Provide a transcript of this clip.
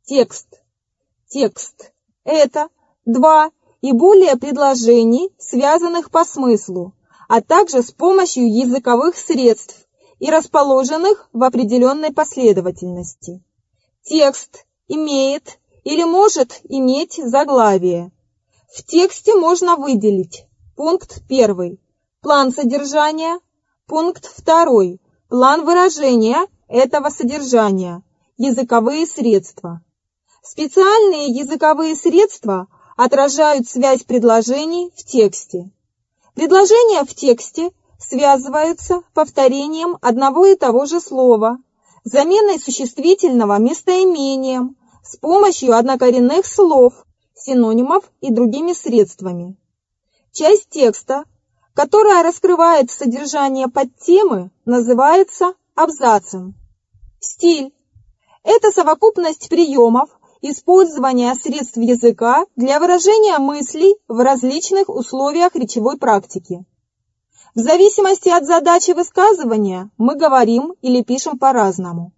Текст. Текст – это два и более предложений, связанных по смыслу, а также с помощью языковых средств и расположенных в определенной последовательности. Текст имеет или может иметь заглавие. В тексте можно выделить пункт 1 – план содержания, пункт 2 – план выражения этого содержания, языковые средства. Специальные языковые средства отражают связь предложений в тексте. Предложения в тексте связываются повторением одного и того же слова, заменой существительного местоимением, с помощью однокоренных слов, синонимов и другими средствами. Часть текста, которая раскрывает содержание подтемы, называется абзацем. Стиль – это совокупность приемов использования средств языка для выражения мыслей в различных условиях речевой практики. В зависимости от задачи высказывания мы говорим или пишем по-разному.